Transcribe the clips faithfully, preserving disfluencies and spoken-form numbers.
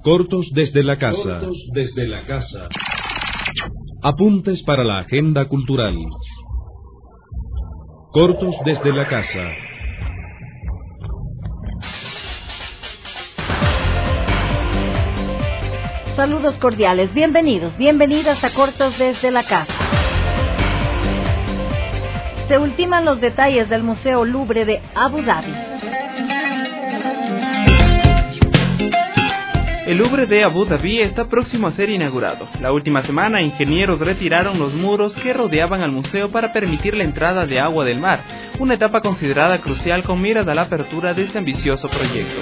Cortos desde la casa. Cortos desde la casa. Apuntes para la agenda cultural. Cortos desde la casa. Saludos cordiales, bienvenidos, bienvenidas a Cortos desde la casa. Se ultiman los detalles del Museo Louvre de Abu Dhabi. El Louvre de Abu Dhabi está próximo a ser inaugurado. La última semana, ingenieros retiraron los muros que rodeaban al museo para permitir la entrada de agua del mar, una etapa considerada crucial con miras a la apertura de este ambicioso proyecto.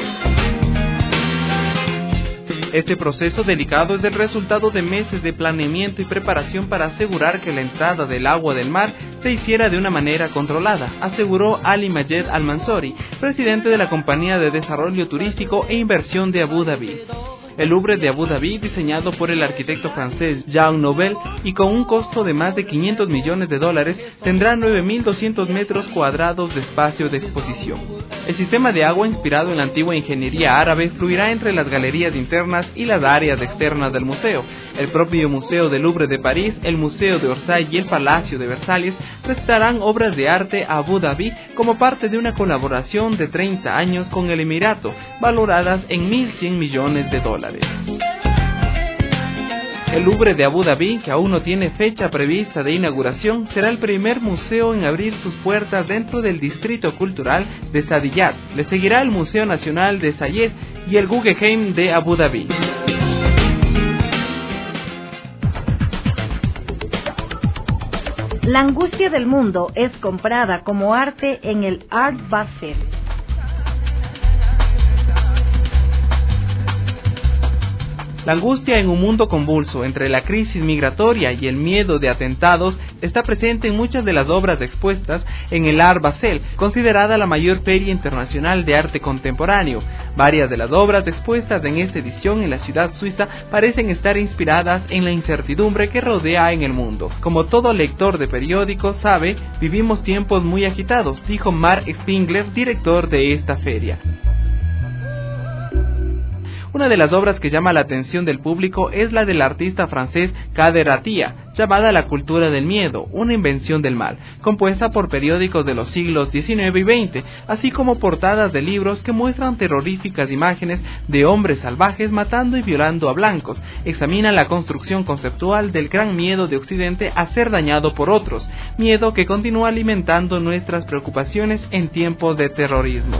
Este proceso delicado es el resultado de meses de planeamiento y preparación para asegurar que la entrada del agua del mar se hiciera de una manera controlada, aseguró Ali Majed Al-Mansouri, presidente de la Compañía de Desarrollo Turístico e Inversión de Abu Dhabi. El Louvre de Abu Dhabi, diseñado por el arquitecto francés Jean Nouvel y con un costo de más de quinientos millones de dólares, tendrá nueve mil doscientos metros cuadrados de espacio de exposición. El sistema de agua, inspirado en la antigua ingeniería árabe, fluirá entre las galerías internas y las áreas externas del museo. El propio Museo del Louvre de París, el Museo de Orsay y el Palacio de Versalles prestarán obras de arte a Abu Dhabi como parte de una colaboración de treinta años con el Emirato, valoradas en mil cien millones de dólares. El Louvre de Abu Dhabi, que aún no tiene fecha prevista de inauguración, será el primer museo en abrir sus puertas dentro del distrito cultural de Saadiyat. Le seguirá el Museo Nacional de Zayed y el Guggenheim de Abu Dhabi. La angustia del mundo es comprada como arte en el Art Basel. La angustia en un mundo convulso entre la crisis migratoria y el miedo de atentados está presente en muchas de las obras expuestas en el Art Basel, considerada la mayor feria internacional de arte contemporáneo. Varias de las obras expuestas en esta edición en la ciudad suiza parecen estar inspiradas en la incertidumbre que rodea en el mundo. Como todo lector de periódicos sabe, vivimos tiempos muy agitados, dijo Mark Spingler, director de esta feria. Una de las obras que llama la atención del público es la del artista francés Kader Attia, llamada La cultura del miedo, una invención del mal, compuesta por periódicos de los siglos diecinueve y veinte, así como portadas de libros que muestran terroríficas imágenes de hombres salvajes matando y violando a blancos. Examina la construcción conceptual del gran miedo de Occidente a ser dañado por otros, miedo que continúa alimentando nuestras preocupaciones en tiempos de terrorismo.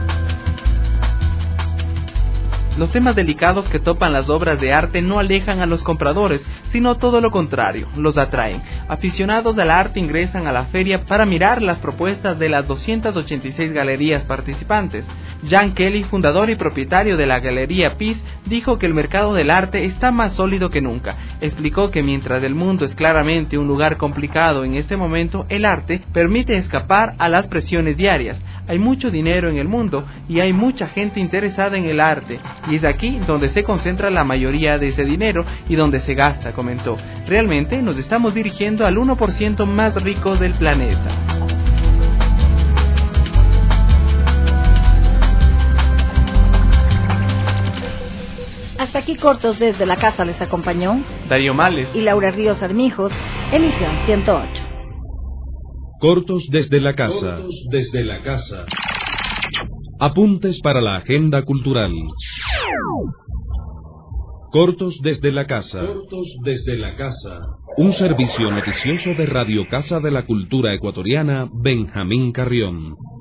Los temas delicados que topan las obras de arte no alejan a los compradores, sino todo lo contrario, los atraen. Aficionados al arte ingresan a la feria para mirar las propuestas de las doscientas ochenta y seis galerías participantes. Jan Kelly, fundador y propietario de la Galería Peace, dijo que el mercado del arte está más sólido que nunca. Explicó que mientras el mundo es claramente un lugar complicado en este momento, el arte permite escapar a las presiones diarias. Hay mucho dinero en el mundo y hay mucha gente interesada en el arte. Y es aquí donde se concentra la mayoría de ese dinero y donde se gasta, comentó. Realmente nos estamos dirigiendo al uno por ciento más rico del planeta. Hasta aquí Cortos desde la casa les acompañó Darío Males y Laura Ríos Armijos, emisión ciento ocho. Cortos desde la casa. Cortos desde la casa. Apuntes para la agenda cultural. Cortos desde la casa. Cortos desde la casa. Un servicio noticioso de Radio Casa de la Cultura Ecuatoriana, Benjamín Carrión.